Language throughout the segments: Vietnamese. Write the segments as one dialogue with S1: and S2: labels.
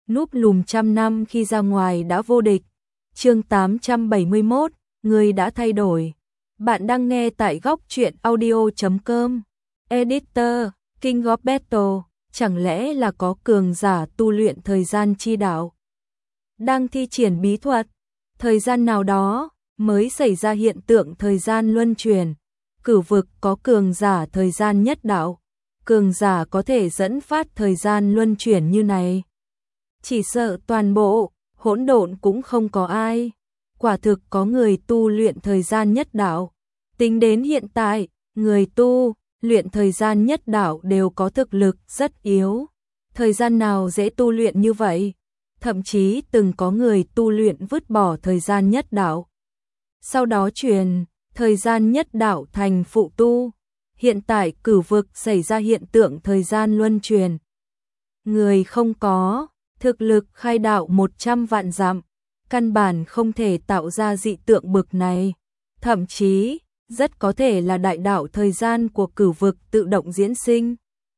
S1: núp lùm trăm năm khi ra ngoài đã vô địch. Chương 871, người đã thay đổi. Bạn đang nghe tại góc truyện audio.com. Editor, King of Battle, chẳng lẽ là có cường giả tu luyện thời gian chi đạo? Đang thi triển bí thuật, thời gian nào đó mới xảy ra hiện tượng thời gian luân chuyển. Cửu vực có cường giả thời gian nhất đạo, cường giả có thể dẫn phát thời gian luân chuyển như này. Chỉ sợ toàn bộ hỗn độn cũng không có ai. Quả thực có người tu luyện thời gian nhất đạo. Tính đến hiện tại, người tu luyện thời gian nhất đạo đều có thực lực rất yếu. Thời gian nào dễ tu luyện như vậy? Thậm chí từng có người tu luyện vứt bỏ thời gian nhất đạo. Sau đó truyền thời gian nhất đạo thành phụ tu. Hiện tại cửu vực xảy ra hiện tượng thời gian luân truyền. Người không có thực lực khai đạo 100 vạn dặm, căn bản không thể tạo ra dị tượng bực này. Thậm chí, rất có thể là đại đạo thời gian của cửu vực tự động diễn sinh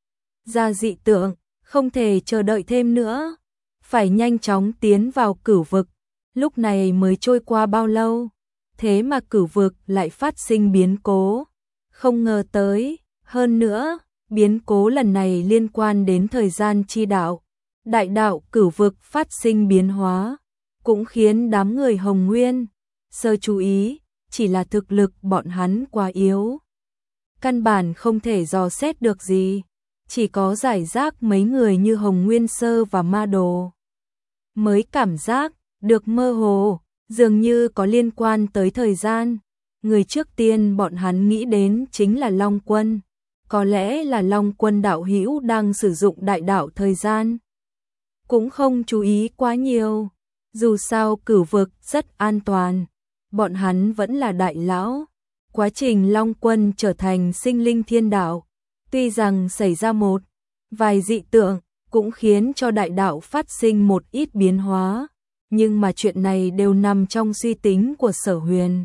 S1: ra dị tượng, không thể chờ đợi thêm nữa. Phải nhanh chóng tiến vào cửu vực. Lúc này mới trôi qua bao lâu, thế mà cửu vực lại phát sinh biến cố. Không ngờ tới, hơn nữa, biến cố lần này liên quan đến thời gian chi đạo. Đại đạo cửu vực phát sinh biến hóa, cũng khiến đám người Hồng Nguyên sơ chú ý, chỉ là thực lực bọn hắn quá yếu. Căn bản không thể dò xét được gì, chỉ có giải rác mấy người như Hồng Nguyên Sơ và Ma Đồ. Mới cảm giác được mơ hồ, dường như có liên quan tới thời gian. Người trước tiên bọn hắn nghĩ đến chính là Long Quân. Có lẽ là Long Quân đạo hữu đang sử dụng đại đạo thời gian. Cũng không chú ý quá nhiều. Dù sao cửu vực rất an toàn. Bọn hắn vẫn là đại lão. Quá trình Long Quân trở thành sinh linh thiên đạo, tuy rằng xảy ra một vài dị tượng, cũng khiến cho đại đạo phát sinh một ít biến hóa. Nhưng mà chuyện này đều nằm trong suy tính của Sở Huyền.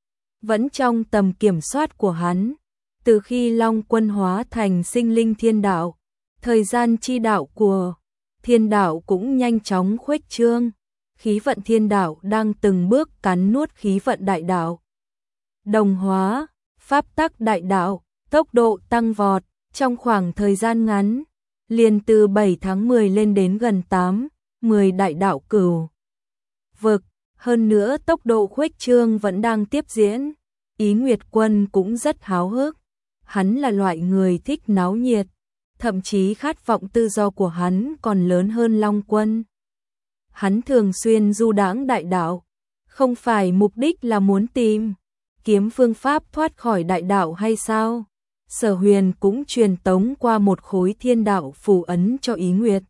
S1: Vẫn trong tầm kiểm soát của hắn. Từ khi Long Quân hóa thành sinh linh thiên đạo, thời gian chi đạo của thiên đạo cũng nhanh chóng khuếch trương. Khí vận thiên đạo đang từng bước cắn nuốt khí vận đại đạo. Đồng hóa, pháp tắc đại đạo, tốc độ tăng vọt trong khoảng thời gian ngắn, liền từ 7 tháng 10 lên đến gần 8, 10 đại đạo cửu vực. Hơn nữa tốc độ khuếch trương vẫn đang tiếp diễn. Ý Nguyệt Quân cũng rất háo hức. Hắn là loại người thích náo nhiệt, thậm chí khát vọng tự do của hắn còn lớn hơn Long Quân. Hắn thường xuyên du đãng đại đạo, không phải mục đích là muốn tìm kiếm phương pháp thoát khỏi đại đạo hay sao? Sở Huyền cũng truyền tống qua một khối thiên đạo phù ấn cho Ý Nguyệt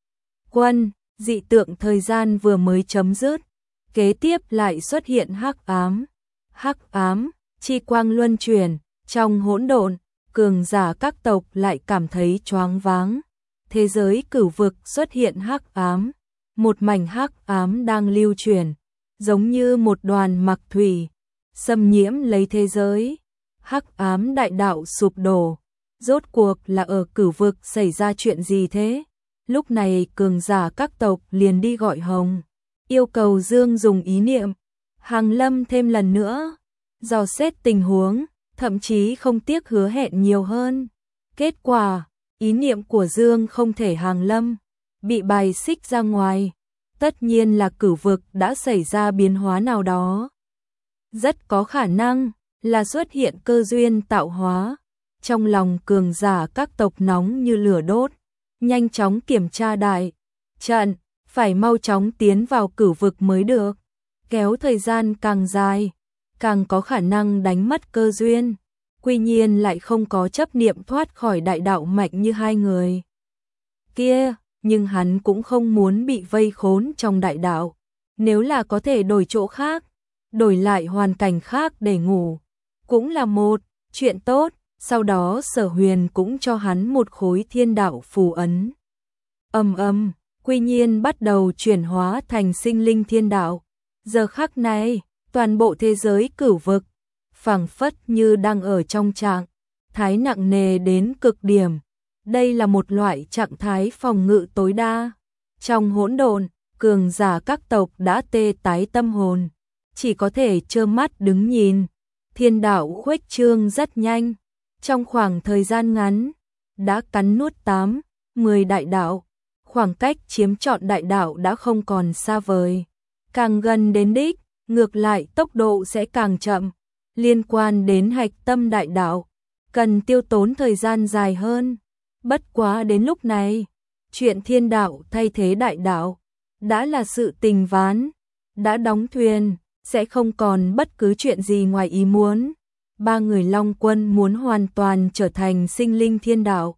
S1: Quân. Dị tượng thời gian vừa mới chấm dứt, kế tiếp lại xuất hiện hắc ám. Hắc ám, chi quang luân chuyển, trong hỗn độn, cường giả các tộc lại cảm thấy choáng váng. Thế giới cửu vực xuất hiện hắc ám, một mảnh hắc ám đang lưu chuyển, giống như một đoàn mặc thủy, xâm nhiễm lấy thế giới. Hắc ám đại đạo sụp đổ, rốt cuộc là ở cửu vực xảy ra chuyện gì thế? Lúc này cường giả các tộc liền đi gọi Hồng, yêu cầu Dương dùng ý niệm hàng lâm thêm lần nữa, dò xét tình huống, thậm chí không tiếc hứa hẹn nhiều hơn. Kết quả, ý niệm của Dương không thể hàng lâm, bị bài xích ra ngoài. Tất nhiên là cửu vực đã xảy ra biến hóa nào đó. Rất có khả năng là xuất hiện cơ duyên tạo hóa. Trong lòng cường giả các tộc nóng như lửa đốt, nhanh chóng kiểm tra đại trận, phải mau chóng tiến vào cửu vực mới được. Kéo thời gian càng dài, càng có khả năng đánh mất cơ duyên. Quy nhiên lại không có chấp niệm thoát khỏi đại đạo mạnh như hai người kia, nhưng hắn cũng không muốn bị vây khốn trong đại đạo. Nếu là có thể đổi chỗ khác, đổi lại hoàn cảnh khác để ngủ, cũng là một chuyện tốt. Sau đó Sở Huyền cũng cho hắn một khối thiên đạo phù ấn. Quy nhiên bắt đầu chuyển hóa thành sinh linh thiên đạo. Giờ khắc này, toàn bộ thế giới cửu vực phảng phất như đang ở trong trạng thái nặng nề đến cực điểm. Đây là một loại trạng thái phòng ngự tối đa. Trong hỗn độn, cường giả các tộc đã tê tái tâm hồn, chỉ có thể trơ mắt đứng nhìn. Thiên đạo khuếch trương rất nhanh, trong khoảng thời gian ngắn, đã cắn nuốt 8, 10 đại đạo, khoảng cách chiếm trọn đại đạo đã không còn xa vời. Càng gần đến đích, ngược lại tốc độ sẽ càng chậm, liên quan đến hạch tâm đại đạo, cần tiêu tốn thời gian dài hơn. Bất quá đến lúc này, chuyện thiên đạo thay thế đại đạo, đã là sự tình ván, đã đóng thuyền, sẽ không còn bất cứ chuyện gì ngoài ý muốn. Ba người Long Quân muốn hoàn toàn trở thành sinh linh thiên đạo,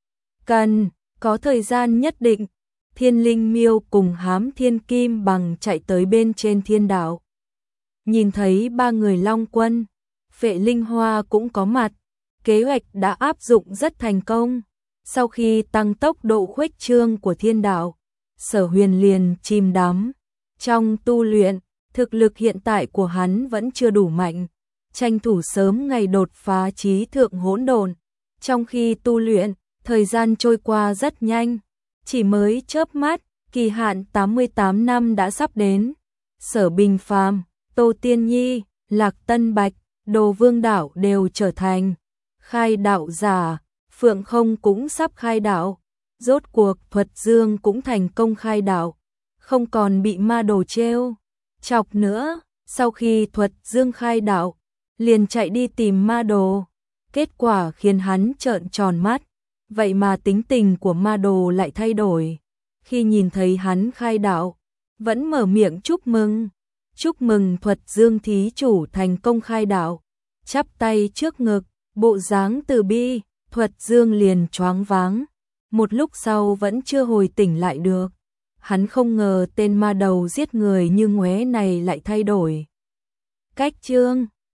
S1: cần có thời gian nhất định. Thiên Linh Miêu cùng Hám Thiên Kim Bằng chạy tới bên trên thiên đạo. Nhìn thấy ba người Long Quân, Phệ Linh Hoa cũng có mặt, kế hoạch đã áp dụng rất thành công. Sau khi tăng tốc độ khuếch trương của thiên đạo, Sở Huyền liền chìm đắm trong tu luyện, thực lực hiện tại của hắn vẫn chưa đủ mạnh, tranh thủ sớm ngày đột phá chí thượng hỗn độn. Trong khi tu luyện, thời gian trôi qua rất nhanh, chỉ mới chớp mắt, kỳ hạn 88 năm đã sắp đến. Sở Bình Phàm, Tô Tiên Nhi, Lạc Tân Bạch, Đồ Vương Đảo đều trở thành khai đạo giả, Phượng Không cũng sắp khai đạo, rốt cuộc Thuật Dương cũng thành công khai đạo, không còn bị ma đồ trêu chọc nữa. Sau khi Thuật Dương khai đạo, liền chạy đi tìm ma đồ, kết quả khiến hắn trợn tròn mắt, vậy mà tính tình của ma đồ lại thay đổi. Khi nhìn thấy hắn khai đạo, vẫn mở miệng chúc mừng Thuật Dương thí chủ thành công khai đạo, chắp tay trước ngực, bộ dáng từ bi. Thuật Dương liền choáng váng, một lúc sau vẫn chưa hồi tỉnh lại được. Hắn không ngờ tên ma đầu giết người như ngóe này lại thay đổi cách chương.